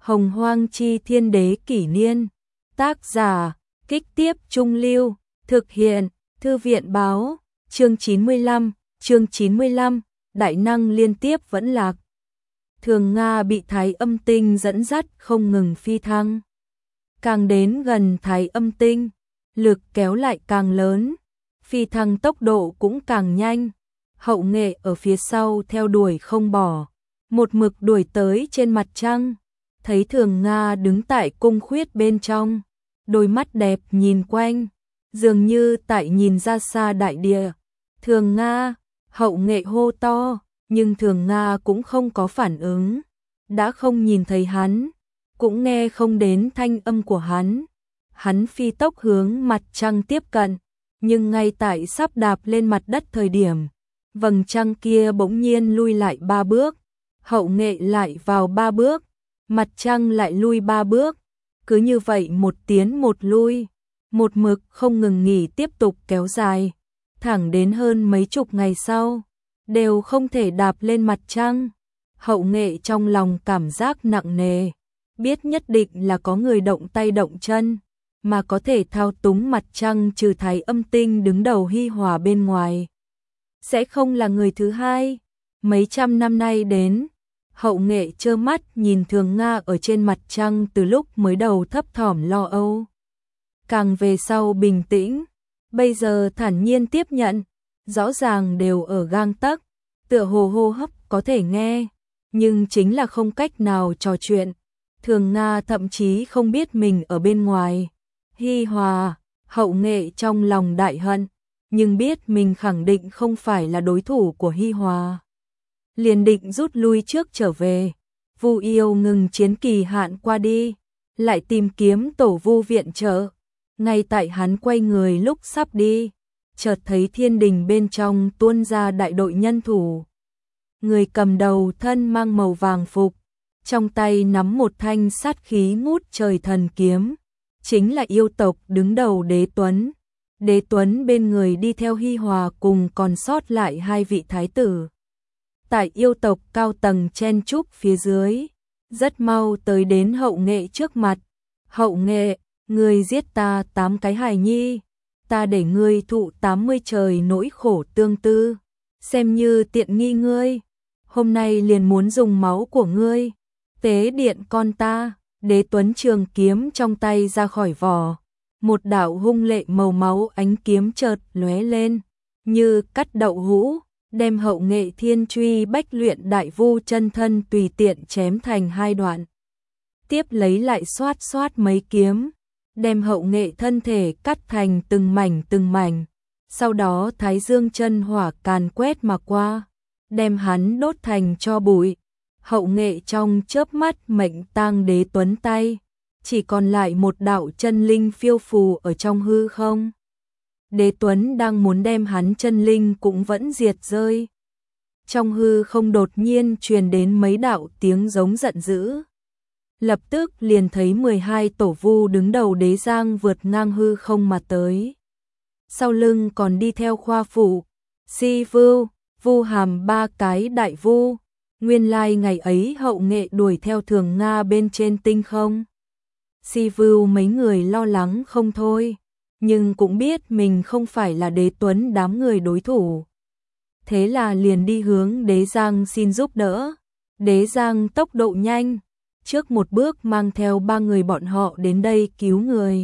Hồng Hoang Chi Thiên Đế Kỷ Niên. Tác giả, Kích Tiếp Trung Lưu. Thực hiện, Thư viện báo. Chương 95, Đại năng liên tiếp vẫn lạc. Thường Nga bị Thái Âm Tinh dẫn dắt không ngừng phi thăng. Càng đến gần Thái Âm Tinh, lực kéo lại càng lớn, phi thăng tốc độ cũng càng nhanh. Hậu Nghệ ở phía sau theo đuổi không bỏ, một mực đuổi tới trên mặt trăng. Thấy Thường Nga đứng tại cung khuyết bên trong, đôi mắt đẹp nhìn quanh, dường như tại nhìn ra xa đại địa. Thường Nga, Hậu Nghệ hô to, nhưng Thường Nga cũng không có phản ứng, đã không nhìn thấy hắn, cũng nghe không đến thanh âm của hắn. Hắn phi tốc hướng mặt trăng tiếp cận, nhưng ngay tại sắp đạp lên mặt đất thời điểm, vầng trăng kia bỗng nhiên lui lại 3 bước, Hậu Nghệ lại vào 3 bước, mặt trăng lại lui 3 bước, cứ như vậy một tiến một lui, một mực không ngừng nghỉ tiếp tục kéo dài, thẳng đến hơn mấy chục ngày sau, đều không thể đạp lên mặt trăng. Hậu Nghệ trong lòng cảm giác nặng nề, biết nhất định là có người động tay động chân, mà có thể thao túng mặt trăng trừ Thái Âm Tinh đứng đầu Hi Hòa bên ngoài, sẽ không là người thứ hai. Mấy trăm năm nay đến, Hậu Nghệ trơ mắt nhìn Thường Nga ở trên mặt trăng từ lúc mới đầu thấp thỏm lo âu, càng về sau bình tĩnh, bây giờ thản nhiên tiếp nhận, rõ ràng đều ở gang tấc, tựa hồ hô hấp có thể nghe, nhưng chính là không cách nào trò chuyện. Thường Nga thậm chí không biết mình ở bên ngoài Hi Hòa. Hậu Nghệ trong lòng đại hận, nhưng biết mình khẳng định không phải là đối thủ của Hi Hòa, liền định rút lui trước trở về. Vu Yêu ngừng chiến kỳ hạn qua đi, lại tìm kiếm tổ Vu viện trợ. Ngay tại hắn quay người lúc sắp đi, chợt thấy thiên đình bên trong tuôn ra đại đội nhân thủ. Người cầm đầu thân mang màu vàng phục, trong tay nắm một thanh sát khí ngút trời thần kiếm, chính là yêu tộc đứng đầu Đế Tuấn. Đế Tuấn bên người đi theo Hi Hòa cùng còn sót lại 2 vị thái tử. Tại yêu tộc cao tầng chen chúc phía dưới, rất mau tới đến Hậu Nghệ trước mặt. Hậu Nghệ, ngươi giết ta 8 cái hài nhi, ta để ngươi thụ 80 trời nỗi khổ tương tư, xem như tiện nghi ngươi. Hôm nay liền muốn dùng máu của ngươi tế điện con ta. Đế Tuấn trường kiếm trong tay ra khỏi vỏ, một đạo hung lệ màu máu ánh kiếm chợt lóe lên, như cắt đậu hũ, đem Hậu Nghệ thiên truy bách luyện đại vu chân thân tùy tiện chém thành 2 đoạn. Tiếp lấy lại xoát xoát mấy kiếm, đem Hậu Nghệ thân thể cắt thành từng mảnh, sau đó Thái Dương chân hỏa càn quét mà qua, đem hắn đốt thành tro bụi. Hậu Nghệ trong chớp mắt mệnh tang Đế Tuấn tay, chỉ còn lại một đạo chân linh phiêu phù ở trong hư không. Đế Tuấn đang muốn đem hắn chân linh cũng vẫn diệt rơi. Trong hư không đột nhiên truyền đến mấy đạo tiếng giống giận dữ. Lập tức liền thấy 12 tổ vu đứng đầu Đế Giang vượt ngang hư không mà tới. Sau lưng còn đi theo Khoa Phụ, Si Vưu, Vu Hàm 3 cái đại vu. Nguyên lai ngày ấy Hậu Nghệ đuổi theo Thường Nga bên trên tinh không. Si Vưu mấy người lo lắng không thôi, nhưng cũng biết mình không phải là Đế Tuấn đám người đối thủ. Thế là liền đi hướng Đế Giang xin giúp đỡ. Đế Giang tốc độ nhanh, trước một bước mang theo 3 người bọn họ đến đây cứu người.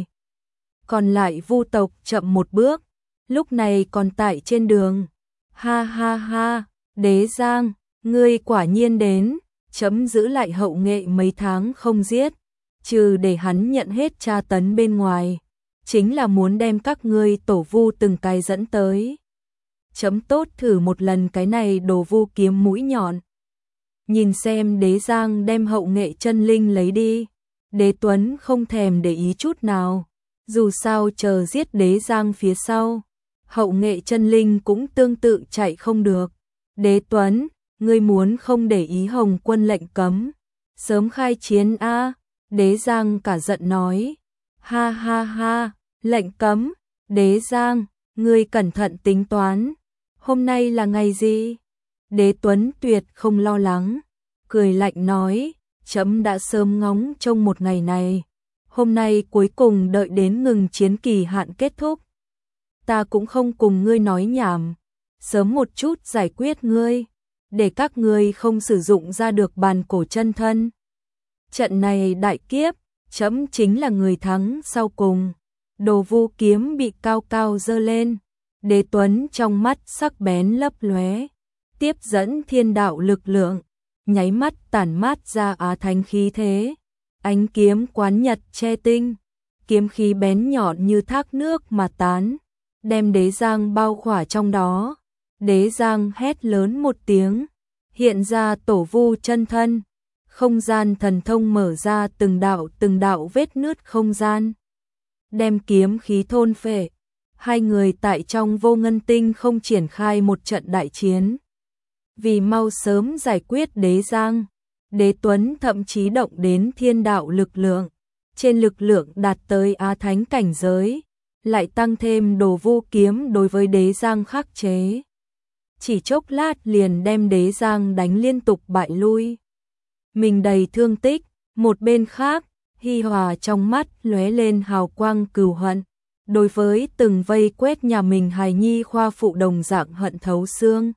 Còn lại Vu tộc chậm một bước, lúc này còn tại trên đường. Ha ha ha, Đế Giang, ngươi quả nhiên đến, chấm giữ lại Hậu Nghệ mấy tháng không giết, trừ để hắn nhận hết tra tấn bên ngoài, chính là muốn đem các ngươi tổ vu từng cái dẫn tới. Chấm tốt thử một lần cái này đồ vu kiếm mũi nhọn. Nhìn xem Đế Giang đem Hậu Nghệ chân linh lấy đi, Đế Tuấn không thèm để ý chút nào, dù sao chờ giết Đế Giang phía sau, Hậu Nghệ chân linh cũng tương tự chạy không được. Đế Tuấn, ngươi muốn không để ý Hồng Quân lệnh cấm, sớm khai chiến a? Đế Giang cả giận nói. Ha ha ha, lệnh cấm, Đế Giang, ngươi cẩn thận tính toán, hôm nay là ngày gì? Đế Tuấn tuyệt không lo lắng, cười lạnh nói, trẫm đã sớm ngóng trông một ngày này. Hôm nay cuối cùng đợi đến ngừng chiến kỳ hạn kết thúc. Ta cũng không cùng ngươi nói nhảm, sớm một chút giải quyết ngươi, để các ngươi không sử dụng ra được bàn cổ chân thân. Trận này đại kiếp, trẫm chính là người thắng sau cùng. Đồ vu kiếm bị cao cao giơ lên, Đế Tuấn trong mắt sắc bén lấp lóe, tiếp dẫn thiên đạo lực lượng, nháy mắt tản mát ra á thánh khí thế. Ánh kiếm quán nhật che tinh, kiếm khí bén nhọn như thác nước mà tán, đem Đế Giang bao khỏa trong đó. Đế Giang hét lớn một tiếng, hiện ra tổ vu chân thân, không gian thần thông mở ra từng đạo vết nứt không gian, đem kiếm khí thôn phệ. Hai người tại trong Vô Ngân Tinh không triển khai một trận đại chiến. Vì mau sớm giải quyết Đế Giang, Đế Tuấn thậm chí động đến thiên đạo lực lượng, trên lực lượng đạt tới á thánh cảnh giới, lại tăng thêm đồ vu kiếm đối với Đế Giang khắc chế. Chỉ chốc lát liền đem Đế Giang đánh liên tục bại lui. Mình đầy thương tích, một bên khác, Hi Hòa trong mắt lóe lên hào quang cừu hận, đối với từng vây quét nhà mình hài nhi khoa phụ đồng dạng hận thấu xương.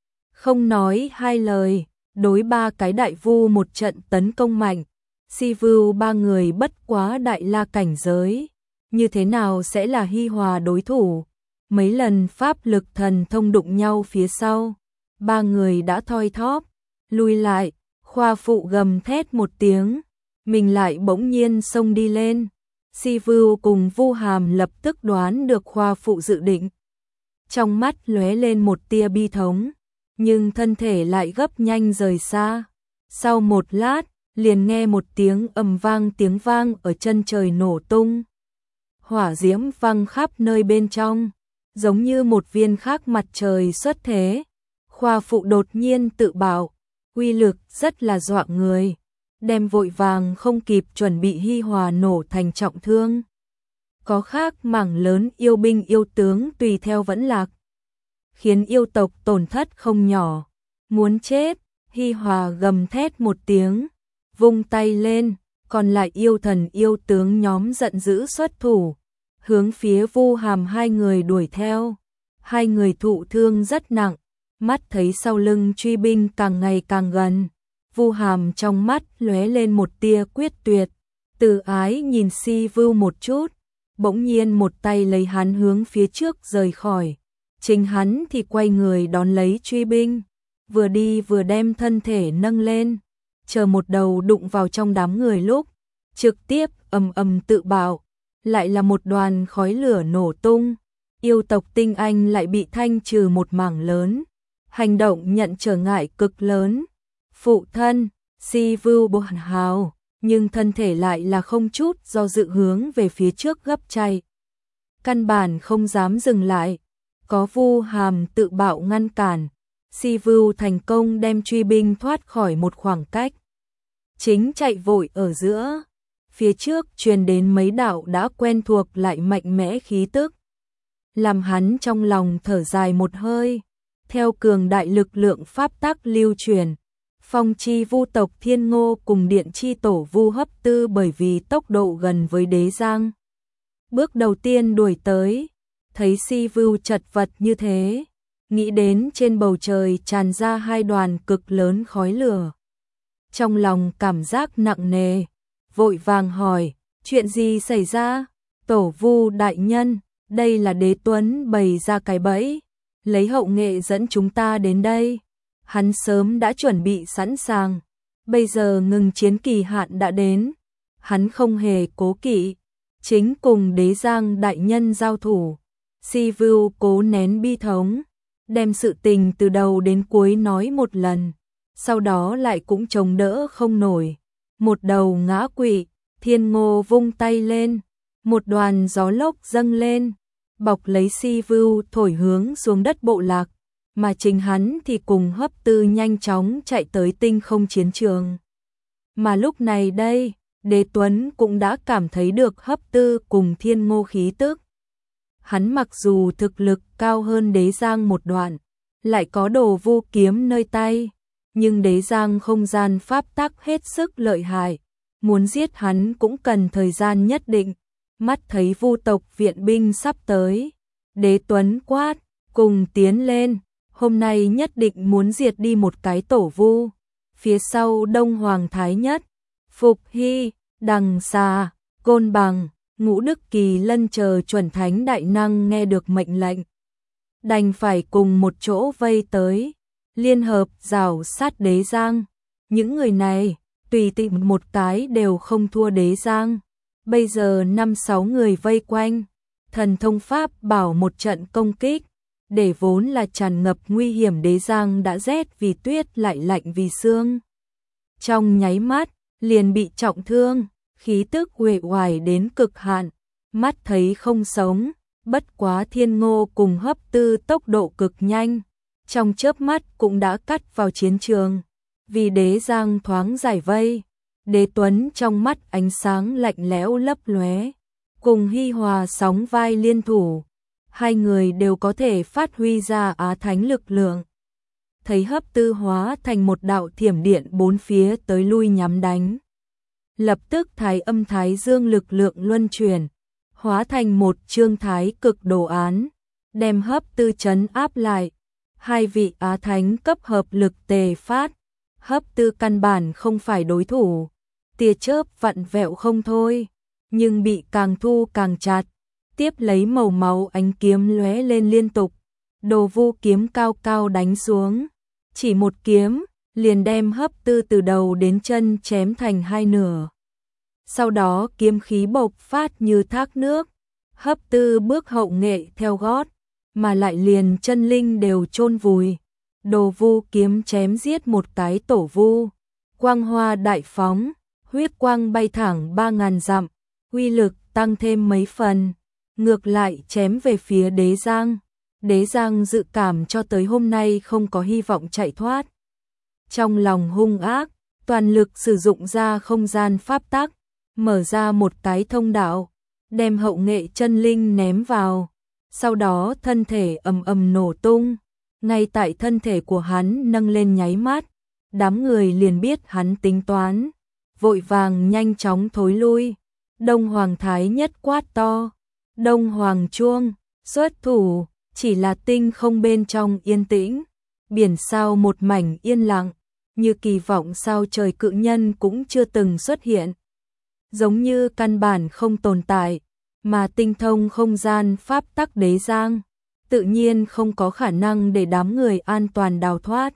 Không nói hai lời, đối ba cái đại vu một trận tấn công mạnh, Si Vưu ba người bất quá đại la cảnh giới, như thế nào sẽ là Hi Hòa đối thủ? Mấy lần pháp lực thần thông đụng nhau phía sau, ba người đã thoi thóp, lui lại. Khoa phụ gầm thét một tiếng, mình lại bỗng nhiên xông đi lên. Si Vưu cùng Vu Hàm lập tức đoán được khoa phụ dự định, trong mắt lóe lên một tia bi thống, nhưng thân thể lại gấp nhanh rời xa. Sau một lát, liền nghe một tiếng tiếng vang ở chân trời nổ tung. Hỏa diễm văng khắp nơi bên trong, giống như một viên khác mặt trời xuất thế. Khoa phụ đột nhiên tự bảo, uy lực rất là dọa người, đem vội vàng không kịp chuẩn bị Hi Hòa nổ thành trọng thương. Có khác mảng lớn yêu binh yêu tướng tùy theo vẫn lạc, khiến yêu tộc tổn thất không nhỏ. Muốn chết, Hi Hòa gầm thét một tiếng, vung tay lên, còn lại yêu thần yêu tướng nhóm giận dữ xuất thủ, hướng phía Vu Hàm hai người đuổi theo. Hai người thụ thương rất nặng, mắt thấy sau lưng truy binh càng ngày càng gần, Vu Hàm trong mắt lóe lên một tia quyết tuyệt, từ ái nhìn Si Vưu một chút, bỗng nhiên một tay lấy hắn hướng phía trước rời khỏi, chính hắn thì quay người đón lấy truy binh, vừa đi vừa đem thân thể nâng lên, chờ một đầu đụng vào trong đám người lúc, trực tiếp ầm tự bạo, lại là một đoàn khói lửa nổ tung, yêu tộc tinh anh lại bị thanh trừ một mảng lớn. Hành động nhận trở ngại cực lớn. Phụ thân, Si Vưu bồn hào, nhưng thân thể lại là không chút do dự hướng về phía trước gấp chạy. Căn bản không dám dừng lại, có Vu Hàm tự bạo ngăn cản. Si Vưu thành công đem truy binh thoát khỏi một khoảng cách. Chính chạy vội ở giữa, phía trước truyền đến mấy đạo đã quen thuộc lại mạnh mẽ khí tức, làm hắn trong lòng thở dài một hơi. Theo cường đại lực lượng pháp tắc lưu truyền, Phong chi vu tộc Thiên Ngô cùng Điện chi tổ Vu Hấp Tư bởi vì tốc độ gần với Đế Giang, bước đầu tiên đuổi tới, thấy Si Vưu chật vật như thế, nghĩ đến trên bầu trời tràn ra hai đoàn cực lớn khói lửa, trong lòng cảm giác nặng nề, vội vàng hỏi, chuyện gì xảy ra? Tổ Vu đại nhân, đây là Đế Tuấn bày ra cái bẫy, lấy hậu nghệ dẫn chúng ta đến đây. Hắn sớm đã chuẩn bị sẵn sàng, bây giờ ngừng chiến kỳ hạn đã đến, hắn không hề cố kỵ, chính cùng Đế Giang đại nhân giao thủ. Si Vưu cố nén bi thống, đem sự tình từ đầu đến cuối nói một lần, sau đó lại cũng chống đỡ không nổi, một đầu ngã quỵ. Thiên Ngô vung tay lên, một đoàn gió lốc dâng lên, bọc lấy Si Vưu thổi hướng xuống đất bộ lạc, mà chính hắn thì cùng Hấp Tư nhanh chóng chạy tới tinh không chiến trường. Mà lúc này đây, Đế Tuấn cũng đã cảm thấy được Hấp Tư cùng Thiên Ngô khí tức. Hắn mặc dù thực lực cao hơn Đế Giang một đoạn, lại có đồ vu kiếm nơi tay, nhưng Đế Giang không gian pháp tắc hết sức lợi hại, muốn giết hắn cũng cần thời gian nhất định. Mắt thấy Vu tộc viện binh sắp tới, Đế Tuấn quát, cùng tiến lên, hôm nay nhất định muốn diệt đi một cái tổ vu. Phía sau Đông Hoàng Thái Nhất, Phục Hy, Đằng Xà, Côn Bằng, Ngũ Đức Kỳ Lân chờ chuẩn thánh đại năng nghe được mệnh lệnh, đành phải cùng một chỗ vây tới, liên hợp rào sát Đế Giang. Những người này, tùy tiện một cái đều không thua Đế Giang. Bây giờ 5-6 người vây quanh, thần thông pháp bảo một trận công kích, để vốn là tràn ngập nguy hiểm Đế Giang đã rét vì tuyết lại lạnh vì sương. Trong nháy mắt, liền bị trọng thương, khí tức uể oải đến cực hạn, mắt thấy không sống, bất quá Thiên Ngô cùng Hấp Tư tốc độ cực nhanh, trong chớp mắt cũng đã cắt vào chiến trường. Vì Đế Giang thoáng giải vây, Đế Tuấn trong mắt ánh sáng lạnh lẽo lấp lóe, cùng Hi Hòa sóng vai liên thủ, hai người đều có thể phát huy ra á thánh lực lượng. Thấy Hấp Tư hóa thành một đạo thiểm điện bốn phía tới lui nhắm đánh. Lập tức Thái Âm Thái Dương lực lượng luân chuyển, hóa thành một chương thái cực đồ án, đem Hấp Tư trấn áp lại. Hai vị á thánh cấp hợp lực tề phát, Hấp Tư căn bản không phải đối thủ, tia chớp vặn vẹo không thôi, nhưng bị càng thu càng chặt, tiếp lấy màu máu ánh kiếm lóe lên liên tục, Đồ Vu kiếm cao cao đánh xuống, chỉ một kiếm liền đem Hấp Tư từ đầu đến chân chém thành hai nửa. Sau đó kiếm khí bộc phát như thác nước, Hấp Tư bước hậu nghệ theo gót, mà lại liền chân linh đều chôn vùi. Đồ Vu kiếm chém giết một cái tổ vu, quang hoa đại phóng, huyết quang bay thẳng 3000 dặm, uy lực tăng thêm mấy phần, ngược lại chém về phía Đế Giang. Đế Giang dự cảm cho tới hôm nay không có hy vọng chạy thoát. Trong lòng hung ác, toàn lực sử dụng ra không gian pháp tắc, mở ra một cái thông đạo, đem hậu nghệ chân linh ném vào. Sau đó thân thể ầm ầm nổ tung, ngay tại thân thể của hắn nâng lên nháy mắt, đám người liền biết hắn tính toán, vội vàng nhanh chóng thối lui. Đông Hoàng Thái Nhất quát to, Đông Hoàng Chuông, xuất thủ, chỉ là tinh không bên trong yên tĩnh, biển sao một mảnh yên lặng, như kỳ vọng sao trời cự nhân cũng chưa từng xuất hiện. Giống như căn bản không tồn tại, mà tinh thông không gian pháp tắc Đế Giang, tự nhiên không có khả năng để đám người an toàn đào thoát.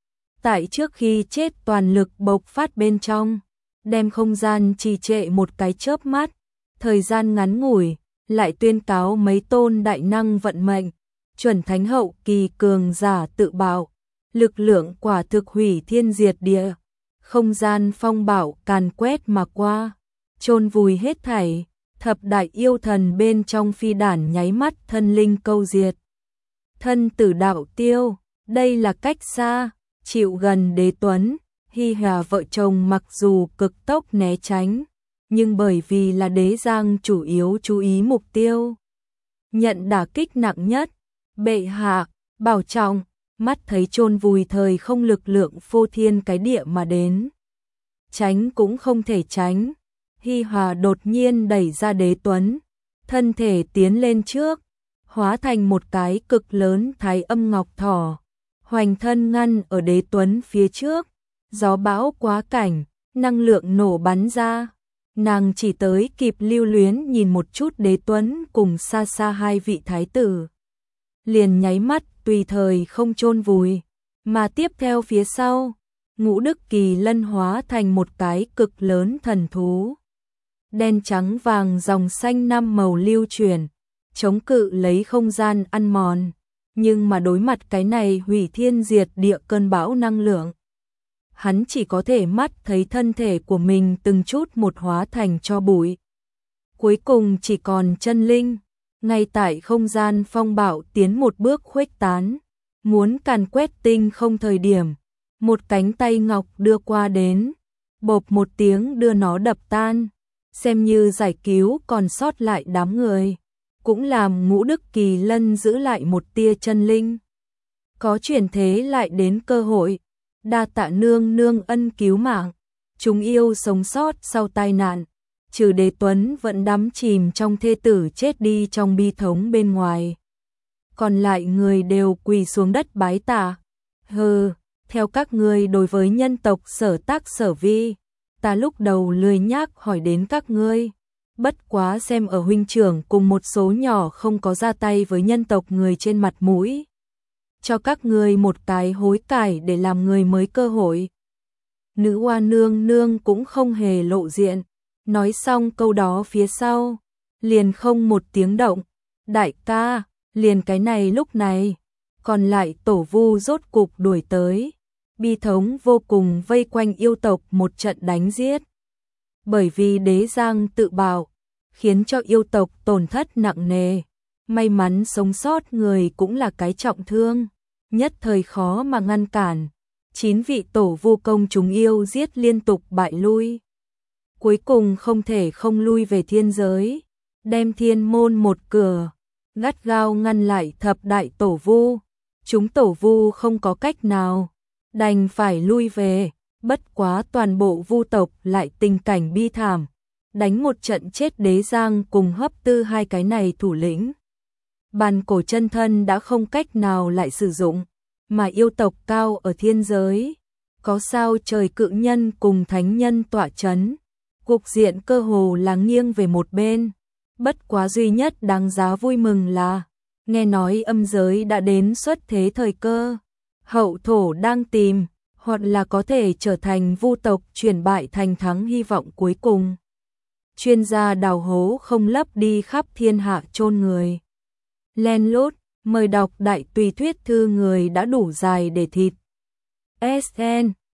Tại trước khi chết toàn lực bộc phát bên trong, đem không gian trì trệ một cái chớp mắt, thời gian ngắn ngủi, lại tuyên cáo mấy tôn đại năng vận mệnh, chuẩn thánh hậu kỳ cường giả tự bạo, lực lượng quả thực hủy thiên diệt địa, không gian phong bạo càn quét mà qua, chôn vùi hết thảy. Thập đại yêu thần bên trong phi đản nháy mắt thân linh câu diệt. Thân tử đạo tiêu, đây là cách xa, chịu gần Đế Tuấn, Hi Hòa vợ chồng mặc dù cực tốc né tránh, nhưng bởi vì là Đế Giang chủ yếu chú ý mục tiêu. Nhận đả kích nặng nhất, bệ hạ, bảo trọng, mắt thấy chôn vùi thời không lực lượng phô thiên cái địa mà đến. Tránh cũng không thể tránh. Hi Hòa đột nhiên đẩy ra Đế Tuấn, thân thể tiến lên trước, hóa thành một cái cực lớn Thái Âm Ngọc Thỏ, hoành thân ngăn ở Đế Tuấn phía trước, gió bão quá cảnh, năng lượng nổ bắn ra, nàng chỉ tới kịp lưu luyến nhìn một chút Đế Tuấn cùng xa xa hai vị thái tử, liền nháy mắt tùy thời không chôn vùi, mà tiếp theo phía sau, Ngũ Đức Kỳ Lân hóa thành một cái cực lớn thần thú. Đen trắng vàng dòng xanh năm màu lưu chuyển, chống cự lấy không gian ăn mòn, nhưng mà đối mặt cái này hủy thiên diệt địa cơn bão năng lượng, hắn chỉ có thể mắt thấy thân thể của mình từng chút một hóa thành tro bụi. Cuối cùng chỉ còn chân linh, ngay tại không gian phong bạo tiến một bước khuếch tán, muốn càn quét tinh không thời điểm, một cánh tay ngọc đưa qua đến, bộp một tiếng đưa nó đập tan. Xem như giải cứu còn sót lại đám người, cũng làm Ngũ Đức Kỳ Lân giữ lại một tia chân linh. Có chuyển thế lại đến cơ hội, đa tạ nương nương ân cứu mạng. Chúng yêu sống sót sau tai nạn, trừ Đế Tuấn vẫn đắm chìm trong thê tử chết đi trong bi thống bên ngoài. Còn lại người đều quỳ xuống đất bái tạ. Hừ, theo các ngươi đối với nhân tộc Sở Tác Sở Vi, ta lúc đầu lười nhác hỏi đến các ngươi. Bất quá xem ở huynh trưởng cùng một số nhỏ không có ra tay với nhân tộc người trên mặt mũi. Cho các ngươi một cái hối cải để làm người mới cơ hội. Nữ oa nương nương cũng không hề lộ diện. Nói xong câu đó phía sau, liền không một tiếng động. Đại ca, liền cái này lúc này, còn lại tổ vu rốt cục đuổi tới. Bi thống vô cùng vây quanh yêu tộc một trận đánh giết. Bởi vì Đế Giang tự bạo, khiến cho yêu tộc tổn thất nặng nề. May mắn sống sót người cũng là cái trọng thương, nhất thời khó mà ngăn cản. 9 vị tổ vu công chúng yêu giết liên tục bại lui. Cuối cùng không thể không lui về thiên giới, đem thiên môn một cửa, gắt gao ngăn lại thập đại tổ vu. Chúng tổ vu không có cách nào, đành phải lui về, bất quá toàn bộ vu tộc lại tình cảnh bi thảm, đánh một trận chết Đế Giang cùng Hấp Tư hai cái này thủ lĩnh. Bàn cổ chân thân đã không cách nào lại sử dụng, mà yêu tộc cao ở thiên giới, có sao trời cự nhân cùng thánh nhân tọa chấn, cục diện cơ hồ là nghiêng về một bên. Bất quá duy nhất đáng giá vui mừng là, nghe nói âm giới đã đến xuất thế thời cơ, hậu thổ đang tìm, hoặc là có thể trở thành vu tộc chuyển bại thành thắng hy vọng cuối cùng. Chuyên gia đào hố không lấp đi khắp thiên hạ chôn người. Len lút, mời đọc đại tùy thuyết thư người đã đủ dài để thịt. SN